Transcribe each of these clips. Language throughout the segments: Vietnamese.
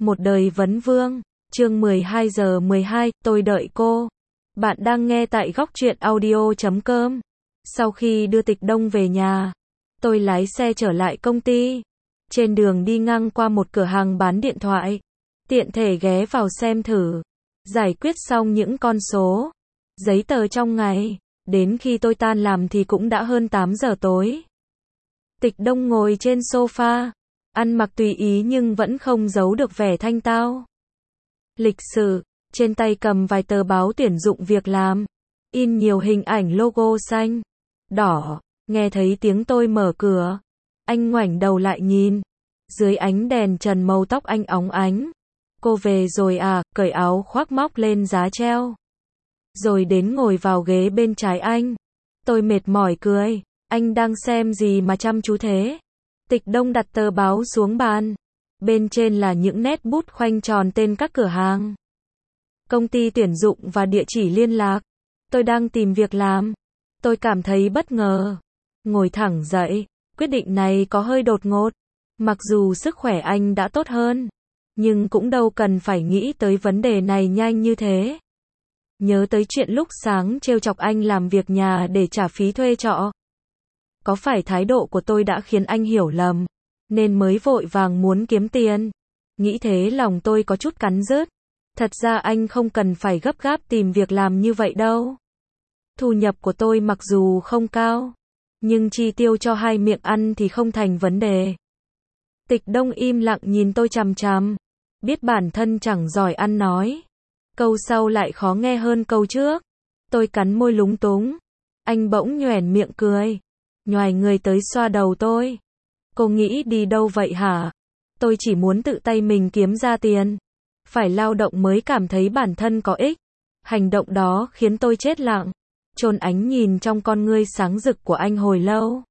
Một đời vấn vương, chương 12 giờ 12, tôi đợi cô. Bạn đang nghe tại góc truyện audio.com. Sau khi đưa Tịch Đông về nhà, tôi lái xe trở lại công ty. Trên đường đi ngang qua một cửa hàng bán điện thoại, tiện thể ghé vào xem thử, giải quyết xong những con số, giấy tờ trong ngày. Đến khi tôi tan làm thì cũng đã hơn 8 giờ tối. Tịch Đông ngồi trên sofa, ăn mặc tùy ý nhưng vẫn không giấu được vẻ thanh tao. Lịch sự, trên tay cầm vài tờ báo tuyển dụng việc làm, in nhiều hình ảnh logo xanh, đỏ. Nghe thấy tiếng tôi mở cửa, anh ngoảnh đầu lại nhìn. Dưới ánh đèn trần màu tóc anh óng ánh. Cô về rồi à? Cởi áo khoác móc lên giá treo, rồi đến ngồi vào ghế bên trái anh. Tôi mệt mỏi cười. Anh đang xem gì mà chăm chú thế? Tịch Đông đặt tờ báo xuống bàn. Bên trên là những nét bút khoanh tròn tên các cửa hàng, công ty tuyển dụng và địa chỉ liên lạc. Tôi đang tìm việc làm. Tôi cảm thấy bất ngờ. Ngồi thẳng dậy. Quyết định này có hơi đột ngột. Mặc dù sức khỏe anh đã tốt hơn, nhưng cũng đâu cần phải nghĩ tới vấn đề này nhanh như thế. Nhớ tới chuyện lúc sáng trêu chọc anh làm việc nhà để trả phí thuê trọ. Có phải thái độ của tôi đã khiến anh hiểu lầm, nên mới vội vàng muốn kiếm tiền? Nghĩ thế lòng tôi có chút cắn rứt. Thật ra anh không cần phải gấp gáp tìm việc làm như vậy đâu. Thu nhập của tôi mặc dù không cao, nhưng chi tiêu cho hai miệng ăn thì không thành vấn đề. Tịch Đông im lặng nhìn tôi chằm chằm. Biết bản thân chẳng giỏi ăn nói, câu sau lại khó nghe hơn câu trước. Tôi cắn môi lúng túng. Anh bỗng nhoẻn miệng cười, nhoài người tới xoa đầu tôi. Cô nghĩ đi đâu vậy hả? Tôi chỉ muốn tự tay mình kiếm ra tiền. Phải lao động mới cảm thấy bản thân có ích. Hành động đó khiến tôi chết lặng, chôn ánh nhìn trong con ngươi sáng rực của anh hồi lâu.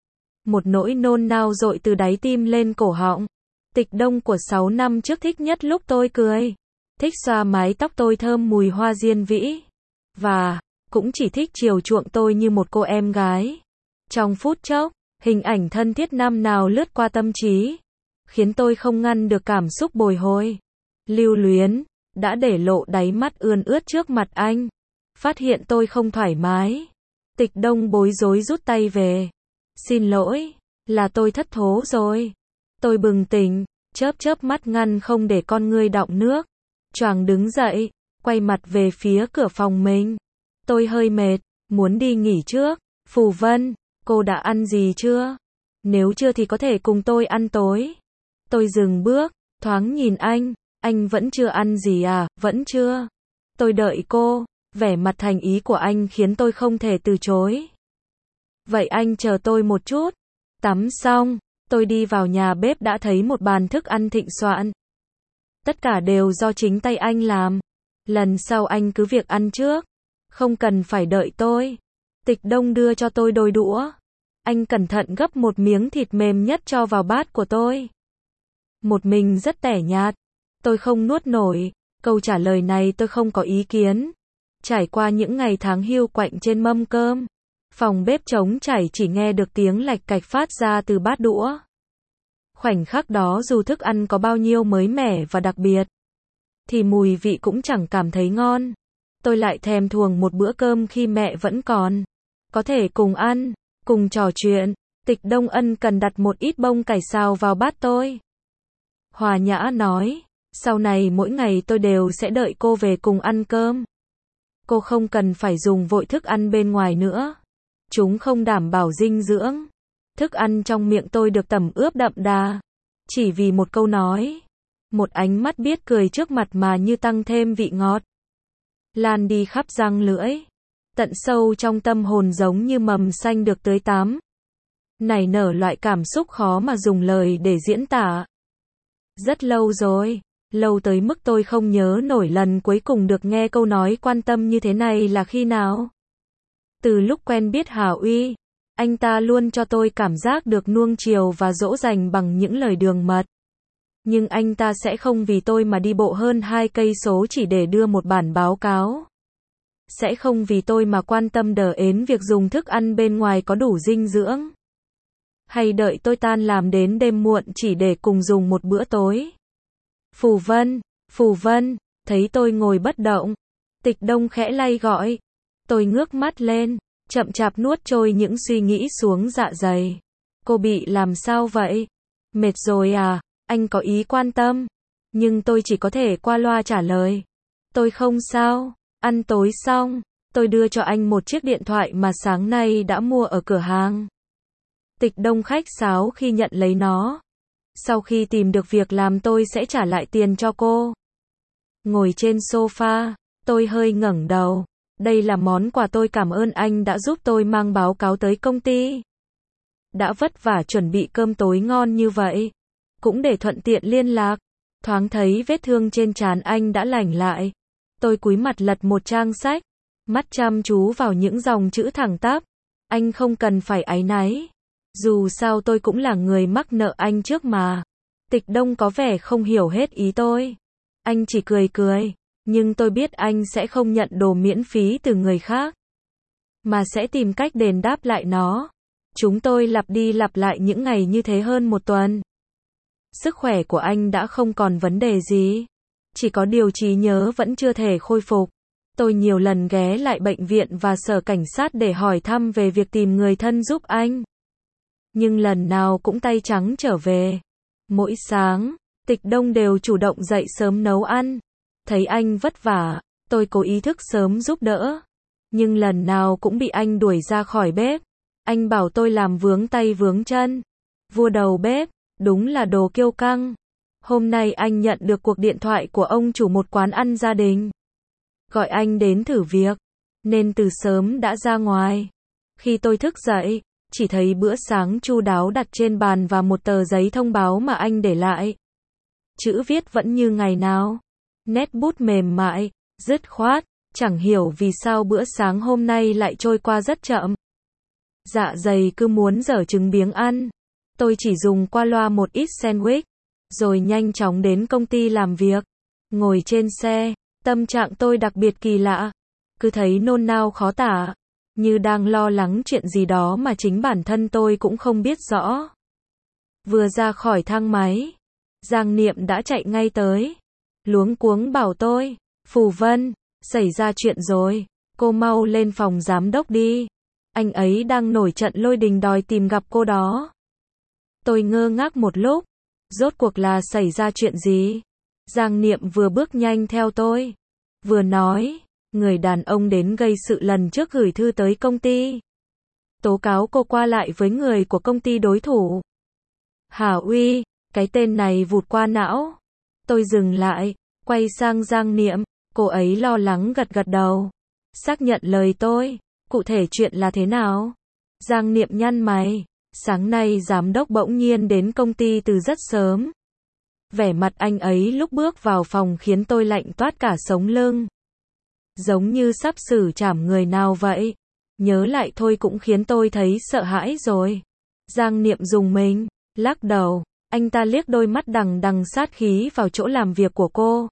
Một nỗi nôn nao dội từ đáy tim lên cổ họng. Tịch Đông của 6 năm trước thích nhất lúc tôi cười. Thích xoa mái tóc tôi thơm mùi hoa diên vĩ. Và cũng chỉ thích chiều chuộng tôi như một cô em gái. Trong phút chốc, hình ảnh thân thiết năm nào lướt qua tâm trí, khiến tôi không ngăn được cảm xúc bồi hồi, lưu luyến, đã để lộ đáy mắt ươn ướt trước mặt anh. Phát hiện tôi không thoải mái, Tịch Đông bối rối rút tay về. Xin lỗi, là tôi thất thố rồi. Tôi bừng tỉnh, chớp chớp mắt ngăn không để con ngươi đọng nước. Choàng đứng dậy, quay mặt về phía cửa phòng mình. Tôi hơi mệt, muốn đi nghỉ trước. Phù Vân, cô đã ăn gì chưa? Nếu chưa thì có thể cùng tôi ăn tối. Tôi dừng bước, thoáng nhìn anh vẫn chưa ăn gì à? Vẫn chưa. Tôi đợi cô. Vẻ mặt thành ý của anh khiến tôi không thể từ chối. Vậy anh chờ tôi một chút. Tắm xong, tôi đi vào nhà bếp đã thấy một bàn thức ăn thịnh soạn. Tất cả đều do chính tay anh làm. Lần sau anh cứ việc ăn trước, không cần phải đợi tôi. Tịch Đông đưa cho tôi đôi đũa. Anh cẩn thận gấp một miếng thịt mềm nhất cho vào bát của tôi. Một mình rất tẻ nhạt. Tôi không nuốt nổi. Câu trả lời này tôi không có ý kiến. Trải qua những ngày tháng hiu quạnh trên mâm cơm, phòng bếp trống trải chỉ nghe được tiếng lạch cạch phát ra từ bát đũa. Khoảnh khắc đó dù thức ăn có bao nhiêu mới mẻ và đặc biệt, thì mùi vị cũng chẳng cảm thấy ngon. Tôi lại thèm thuồng một bữa cơm khi mẹ vẫn còn, có thể cùng ăn, cùng trò chuyện. Tịch Đông ân cần đặt một ít bông cải xào vào bát tôi. Hòa nhã nói, sau này mỗi ngày tôi đều sẽ đợi cô về cùng ăn cơm. Cô không cần phải dùng vội thức ăn bên ngoài nữa. Chúng không đảm bảo dinh dưỡng. Thức ăn trong miệng tôi được tẩm ướp đậm đà. Chỉ vì một câu nói, một ánh mắt biết cười trước mặt mà như tăng thêm vị ngọt, lan đi khắp răng lưỡi, tận sâu trong tâm hồn giống như mầm xanh được tưới tắm, nảy nở loại cảm xúc khó mà dùng lời để diễn tả. Rất lâu rồi, lâu tới mức tôi không nhớ nổi lần cuối cùng được nghe câu nói quan tâm như thế này là khi nào. Từ lúc quen biết Hà Uy, anh ta luôn cho tôi cảm giác được nuông chiều và dỗ dành bằng những lời đường mật. Nhưng anh ta sẽ không vì tôi mà đi bộ hơn 2 cây số chỉ để đưa một bản báo cáo. Sẽ không vì tôi mà quan tâm đờ ến việc dùng thức ăn bên ngoài có đủ dinh dưỡng. Hay đợi tôi tan làm đến đêm muộn chỉ để cùng dùng một bữa tối. Phù Vân, thấy tôi ngồi bất động. Tịch Đông khẽ lay gọi. Tôi ngước mắt lên, chậm chạp nuốt trôi những suy nghĩ xuống dạ dày. Cô bị làm sao vậy? Mệt rồi à? Anh có ý quan tâm. Nhưng tôi chỉ có thể qua loa trả lời. Tôi không sao. Ăn tối xong, tôi đưa cho anh một chiếc điện thoại mà sáng nay đã mua ở cửa hàng. Tịch Đông khách sáo khi nhận lấy nó. Sau khi tìm được việc làm tôi sẽ trả lại tiền cho cô. Ngồi trên sofa, tôi hơi ngẩng đầu. Đây là món quà tôi cảm ơn anh đã giúp tôi mang báo cáo tới công ty. Đã vất vả chuẩn bị cơm tối ngon như vậy. Cũng để thuận tiện liên lạc. Thoáng thấy vết thương trên trán anh đã lành lại. Tôi cúi mặt lật một trang sách. Mắt chăm chú vào những dòng chữ thẳng tắp. Anh không cần phải áy náy. Dù sao tôi cũng là người mắc nợ anh trước mà. Tịch Đông có vẻ không hiểu hết ý tôi. Anh chỉ cười cười. Nhưng tôi biết anh sẽ không nhận đồ miễn phí từ người khác. Mà sẽ tìm cách đền đáp lại nó. Chúng tôi lặp đi lặp lại những ngày như thế hơn một tuần. Sức khỏe của anh đã không còn vấn đề gì. Chỉ có điều trí nhớ vẫn chưa thể khôi phục. Tôi nhiều lần ghé lại bệnh viện và sở cảnh sát để hỏi thăm về việc tìm người thân giúp anh. Nhưng lần nào cũng tay trắng trở về. Mỗi sáng, Tịch Đông đều chủ động dậy sớm nấu ăn. Thấy anh vất vả, tôi cố ý thức sớm giúp đỡ. Nhưng lần nào cũng bị anh đuổi ra khỏi bếp. Anh bảo tôi làm vướng tay vướng chân. Vua đầu bếp, đúng là đồ kiêu căng. Hôm nay anh nhận được cuộc điện thoại của ông chủ một quán ăn gia đình. Gọi anh đến thử việc. Nên từ sớm đã ra ngoài. Khi tôi thức dậy, chỉ thấy bữa sáng chu đáo đặt trên bàn và một tờ giấy thông báo mà anh để lại. Chữ viết vẫn như ngày nào. Nét bút mềm mại, dứt khoát, chẳng hiểu vì sao bữa sáng hôm nay lại trôi qua rất chậm. Dạ dày cứ muốn dở trứng biếng ăn. Tôi chỉ dùng qua loa một ít sandwich, rồi nhanh chóng đến công ty làm việc. Ngồi trên xe, tâm trạng tôi đặc biệt kỳ lạ. Cứ thấy nôn nao khó tả. Như đang lo lắng chuyện gì đó mà chính bản thân tôi cũng không biết rõ. Vừa ra khỏi thang máy, Giang Niệm đã chạy ngay tới. Luống cuống bảo tôi, Phù Vân, xảy ra chuyện rồi, cô mau lên phòng giám đốc đi. Anh ấy đang nổi trận lôi đình đòi tìm gặp cô đó. Tôi ngơ ngác một lúc, rốt cuộc là xảy ra chuyện gì? Giang Niệm vừa bước nhanh theo tôi, vừa nói, người đàn ông đến gây sự lần trước gửi thư tới công ty. Tố cáo cô qua lại với người của công ty đối thủ. Hà Uy, cái tên này vụt qua não. Tôi dừng lại, quay sang Giang Niệm, cô ấy lo lắng gật gật đầu. Xác nhận lời tôi, cụ thể chuyện là thế nào? Giang Niệm nhăn mày, sáng nay giám đốc bỗng nhiên đến công ty từ rất sớm. Vẻ mặt anh ấy lúc bước vào phòng khiến tôi lạnh toát cả sống lưng. Giống như sắp xử trảm người nào vậy. Nhớ lại thôi cũng khiến tôi thấy sợ hãi rồi. Giang Niệm rùng mình, lắc đầu. Anh ta liếc đôi mắt đằng đằng sát khí vào chỗ làm việc của cô.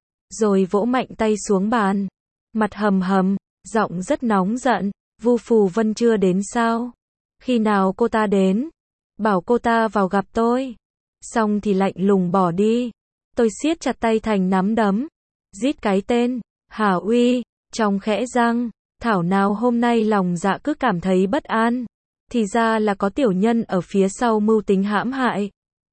Rồi vỗ mạnh tay xuống bàn. Mặt hầm hầm, giọng rất nóng giận. Phù Vân chưa đến sao? Khi nào cô ta đến? Bảo cô ta vào gặp tôi. Xong thì lạnh lùng bỏ đi. Tôi siết chặt tay thành nắm đấm. Rít cái tên Hà Uy, trong khẽ răng. Thảo nào hôm nay lòng dạ cứ cảm thấy bất an. Thì ra là có tiểu nhân ở phía sau mưu tính hãm hại.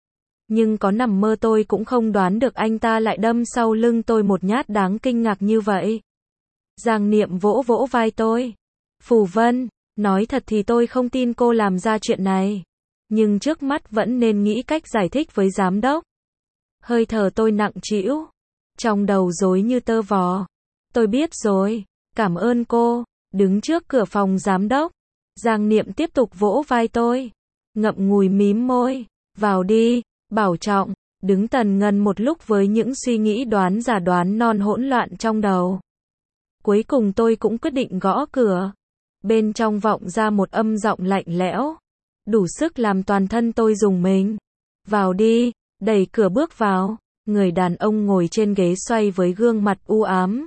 Nhưng có nằm mơ tôi cũng không đoán được anh ta lại đâm sau lưng tôi một nhát đáng kinh ngạc như vậy. Giang Niệm vỗ vỗ vai tôi. Phù Vân, nói thật thì tôi không tin cô làm ra chuyện này. Nhưng trước mắt vẫn nên nghĩ cách giải thích với giám đốc. Hơi thở tôi nặng trĩu. Trong đầu rối như tơ vò. Tôi biết rồi. Cảm ơn cô. Đứng trước cửa phòng giám đốc. Giang Niệm tiếp tục vỗ vai tôi. Ngậm ngùi mím môi. Vào đi. Bảo trọng. Đứng tần ngần một lúc với những suy nghĩ đoán giả đoán non hỗn loạn trong đầu. Cuối cùng tôi cũng quyết định gõ cửa. Bên trong vọng ra một âm giọng lạnh lẽo. Đủ sức làm toàn thân tôi rùng mình. Vào đi. Đẩy cửa bước vào. Người đàn ông ngồi trên ghế xoay với gương mặt u ám.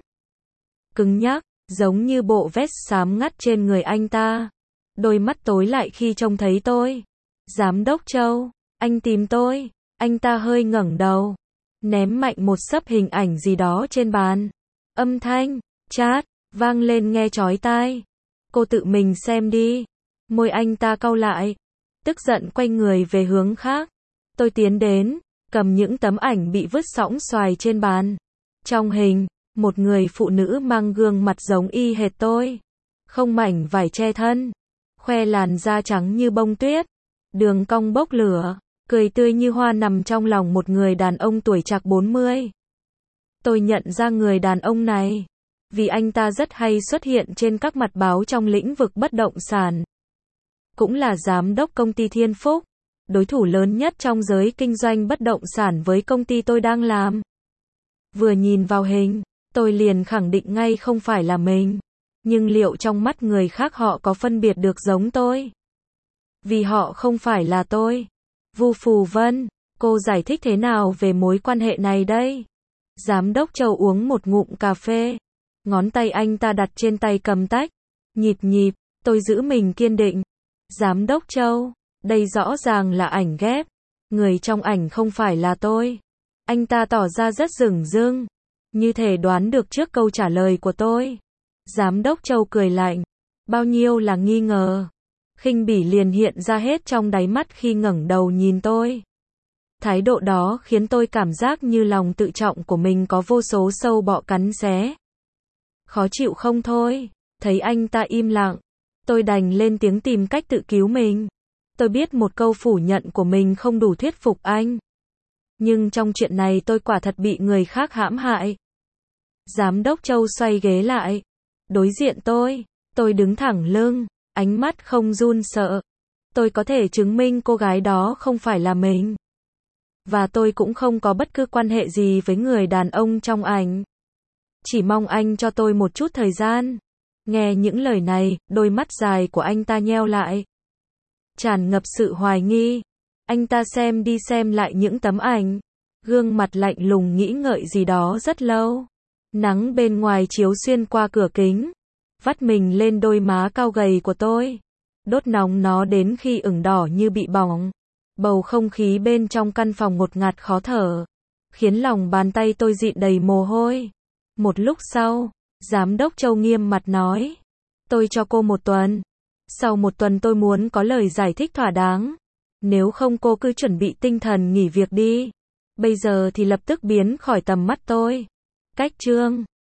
Cứng nhắc, giống như bộ vest xám ngắt trên người anh ta. Đôi mắt tối lại khi trông thấy tôi. Giám đốc Châu, anh tìm tôi. Anh ta hơi ngẩng đầu. ném mạnh một xấp hình ảnh gì đó trên bàn. Âm thanh chát vang lên nghe chói tai. Cô tự mình xem đi. Môi anh ta cau lại, tức giận quay người về hướng khác. Tôi tiến đến, cầm những tấm ảnh bị vứt sõng xoài trên bàn. Trong hình, một người phụ nữ mang gương mặt giống y hệt tôi, không mảnh vải che thân, khoe làn da trắng như bông tuyết, đường cong bốc lửa, cười tươi như hoa nằm trong lòng một người đàn ông tuổi trạc 40. Tôi nhận ra người đàn ông này, vì anh ta rất hay xuất hiện trên các mặt báo trong lĩnh vực bất động sản. Cũng là giám đốc công ty Thiên Phúc, đối thủ lớn nhất trong giới kinh doanh bất động sản với công ty tôi đang làm. Vừa nhìn vào hình, tôi liền khẳng định ngay không phải là mình. Nhưng liệu trong mắt người khác họ có phân biệt được giống tôi? Vì họ không phải là tôi. Vu Phù Vân, cô giải thích thế nào về mối quan hệ này đây? Giám đốc Châu uống một ngụm cà phê. Ngón tay anh ta đặt trên tay cầm tách. Nhịp nhịp, tôi giữ mình kiên định. Giám đốc Châu, đây rõ ràng là ảnh ghép. Người trong ảnh không phải là tôi. Anh ta tỏ ra rất dửng dưng, như thể đoán được trước câu trả lời của tôi. Giám đốc Châu cười lạnh. Bao nhiêu là nghi ngờ. Khinh bỉ liền hiện ra hết trong đáy mắt khi ngẩng đầu nhìn tôi. Thái độ đó khiến tôi cảm giác như lòng tự trọng của mình có vô số sâu bọ cắn xé. Khó chịu không thôi. Thấy anh ta im lặng, tôi đành lên tiếng tìm cách tự cứu mình. Tôi biết một câu phủ nhận của mình không đủ thuyết phục anh. Nhưng trong chuyện này tôi quả thật bị người khác hãm hại. Giám đốc Châu xoay ghế lại. Đối diện tôi đứng thẳng lưng, ánh mắt không run sợ. Tôi có thể chứng minh cô gái đó không phải là mình. Và tôi cũng không có bất cứ quan hệ gì với người đàn ông trong ảnh. Chỉ mong anh cho tôi một chút thời gian. Nghe những lời này, đôi mắt dài của anh ta nheo lại, tràn ngập sự hoài nghi. Anh ta xem đi xem lại những tấm ảnh, gương mặt lạnh lùng nghĩ ngợi gì đó rất lâu. Nắng bên ngoài chiếu xuyên qua cửa kính, vắt mình lên đôi má cao gầy của tôi, đốt nóng nó đến khi ửng đỏ như bị bỏng. Bầu không khí bên trong căn phòng ngột ngạt khó thở, khiến lòng bàn tay tôi dịn đầy mồ hôi. Một lúc sau, Giám đốc Châu nghiêm mặt nói, tôi cho cô 1 tuần. Sau 1 tuần tôi muốn có lời giải thích thỏa đáng. Nếu không cô cứ chuẩn bị tinh thần nghỉ việc đi. Bây giờ thì lập tức biến khỏi tầm mắt tôi. Cách chương